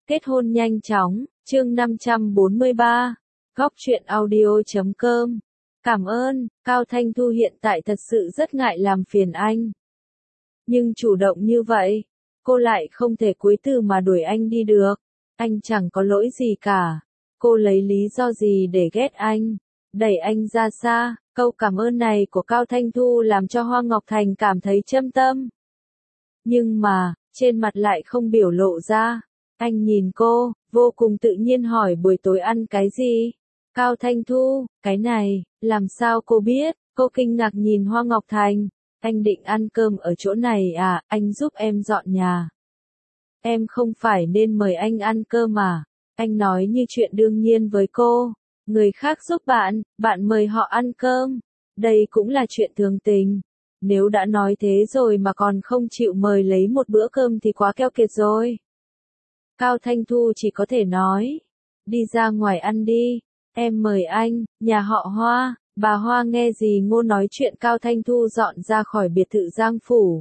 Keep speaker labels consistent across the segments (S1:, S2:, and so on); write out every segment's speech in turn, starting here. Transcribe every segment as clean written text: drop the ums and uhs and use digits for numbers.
S1: Kết hôn nhanh chóng, chương 543, góc truyện audio.com. Cảm ơn, Cao Thanh Thu hiện tại thật sự rất ngại làm phiền anh. Nhưng chủ động như vậy, cô lại không thể cuối từ mà đuổi anh đi được. Anh chẳng có lỗi gì cả. Cô lấy lý do gì để ghét anh, đẩy anh ra xa. Câu cảm ơn này của Cao Thanh Thu làm cho Hoa Ngọc Thành cảm thấy châm tâm. Nhưng mà, trên mặt lại không biểu lộ ra. Anh nhìn cô, vô cùng tự nhiên hỏi buổi tối ăn cái gì? Cao Thanh Thu, cái này, làm sao cô biết? Cô kinh ngạc nhìn Hoa Ngọc Thành. Anh định ăn cơm ở chỗ này à, anh giúp em dọn nhà. Em không phải nên mời anh ăn cơm à? Anh nói như chuyện đương nhiên với cô. Người khác giúp bạn, bạn mời họ ăn cơm. Đây cũng là chuyện thường tình. Nếu đã nói thế rồi mà còn không chịu mời lấy một bữa cơm thì quá keo kiệt rồi. Cao Thanh Thu chỉ có thể nói. Đi ra ngoài ăn đi. Em mời anh, nhà họ Hoa. Bà Hoa nghe gì Ngô nói chuyện Cao Thanh Thu dọn ra khỏi biệt thự Giang Phủ.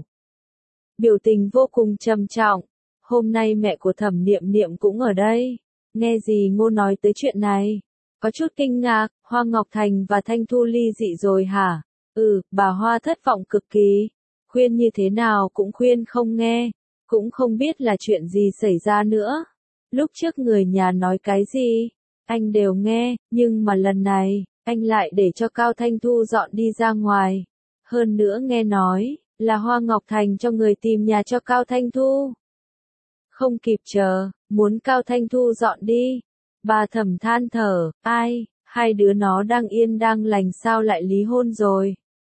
S1: Biểu tình vô cùng trầm trọng. Hôm nay mẹ của Thẩm Niệm Niệm cũng ở đây. Nghe gì Ngô nói tới chuyện này. Có chút kinh ngạc, Hoa Ngọc Thành và Thanh Thu ly dị rồi hả? Bà Hoa thất vọng cực kỳ. Khuyên như thế nào cũng khuyên không nghe. Cũng không biết là chuyện gì xảy ra nữa. Lúc trước người nhà nói cái gì, anh đều nghe, nhưng mà lần này, anh lại để cho Cao Thanh Thu dọn đi ra ngoài. Hơn nữa nghe nói, là Hoa Ngọc Thành cho người tìm nhà cho Cao Thanh Thu. Không kịp chờ, muốn Cao Thanh Thu dọn đi. Bà Thẩm than thở, ai, hai đứa nó đang yên đang lành sao lại ly hôn rồi.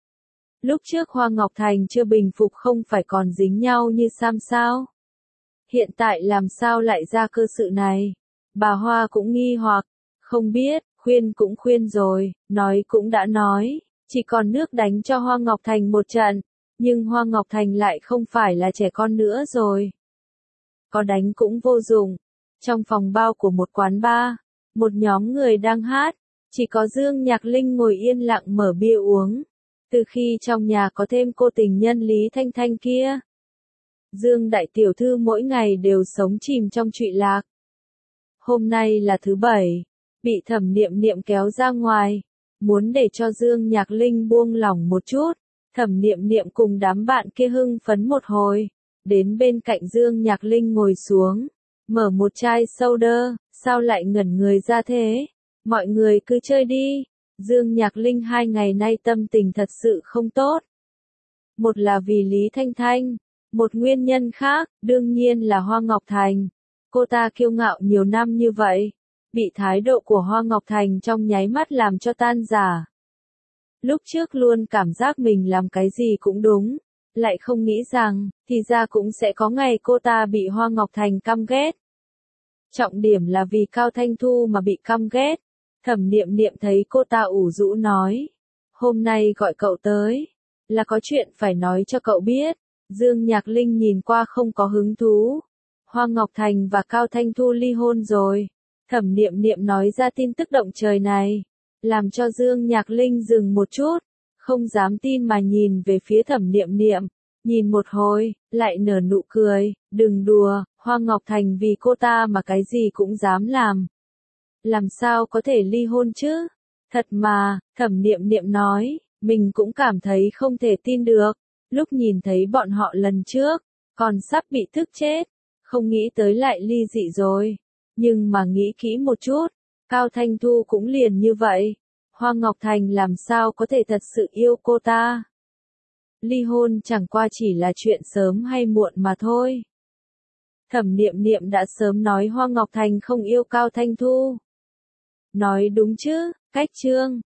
S1: Lúc trước Hoa Ngọc Thành chưa bình phục không phải còn dính nhau như Sam sao? Hiện tại làm sao lại ra cơ sự này? Bà Hoa cũng nghi hoặc, không biết, khuyên cũng khuyên rồi, nói cũng đã nói, chỉ còn nước đánh cho Hoa Ngọc Thành một trận, nhưng Hoa Ngọc Thành lại không phải là trẻ con nữa rồi. Có đánh cũng vô dụng. Trong phòng bao của một quán bar, một nhóm người đang hát, chỉ có Dương Nhạc Linh ngồi yên lặng mở bia uống. Từ khi trong nhà có thêm cô tình nhân Lý Thanh Thanh kia, Dương đại tiểu thư mỗi ngày đều sống chìm trong trụy lạc. Hôm nay là thứ bảy, bị Thẩm Niệm Niệm kéo ra ngoài, muốn để cho Dương Nhạc Linh buông lỏng một chút. Thẩm Niệm Niệm cùng đám bạn kia hưng phấn một hồi, đến bên cạnh Dương Nhạc Linh ngồi xuống, mở một chai soda, sao lại ngẩn người ra thế? Mọi người cứ chơi đi. Dương Nhạc Linh 2 ngày nay tâm tình thật sự không tốt. Một là vì Lý Thanh Thanh, một nguyên nhân khác, đương nhiên là Hoa Ngọc Thành. Cô ta kiêu ngạo nhiều năm như vậy, bị thái độ của Hoa Ngọc Thành trong nháy mắt làm cho tan rã. Lúc trước luôn cảm giác mình làm cái gì cũng đúng, lại không nghĩ rằng, thì ra cũng sẽ có ngày cô ta bị Hoa Ngọc Thành căm ghét. Trọng điểm là vì Cao Thanh Thu mà bị căm ghét. Thẩm Niệm Niệm thấy cô ta ủ rũ nói, hôm nay gọi cậu tới, là có chuyện phải nói cho cậu biết. Dương Nhạc Linh nhìn qua không có hứng thú. Hoa Ngọc Thành và Cao Thanh Thu ly hôn rồi. Thẩm Niệm Niệm nói ra tin tức động trời này, làm cho Dương Nhạc Linh dừng một chút, không dám tin mà nhìn về phía Thẩm Niệm Niệm, nhìn một hồi, lại nở nụ cười, đừng đùa, Hoa Ngọc Thành vì cô ta mà cái gì cũng dám làm. Làm sao có thể ly hôn chứ? Thật mà, Thẩm Niệm Niệm nói, mình cũng cảm thấy không thể tin được. Lúc nhìn thấy bọn họ lần trước, còn sắp bị tức chết, không nghĩ tới lại ly dị rồi. Nhưng mà nghĩ kỹ một chút, Cao Thanh Thu cũng liền như vậy. Hoa Ngọc Thành làm sao có thể thật sự yêu cô ta? Ly hôn chẳng qua chỉ là chuyện sớm hay muộn mà thôi. Thẩm Niệm Niệm đã sớm nói Hoa Ngọc Thành không yêu Cao Thanh Thu. Nói đúng chứ, cách chương.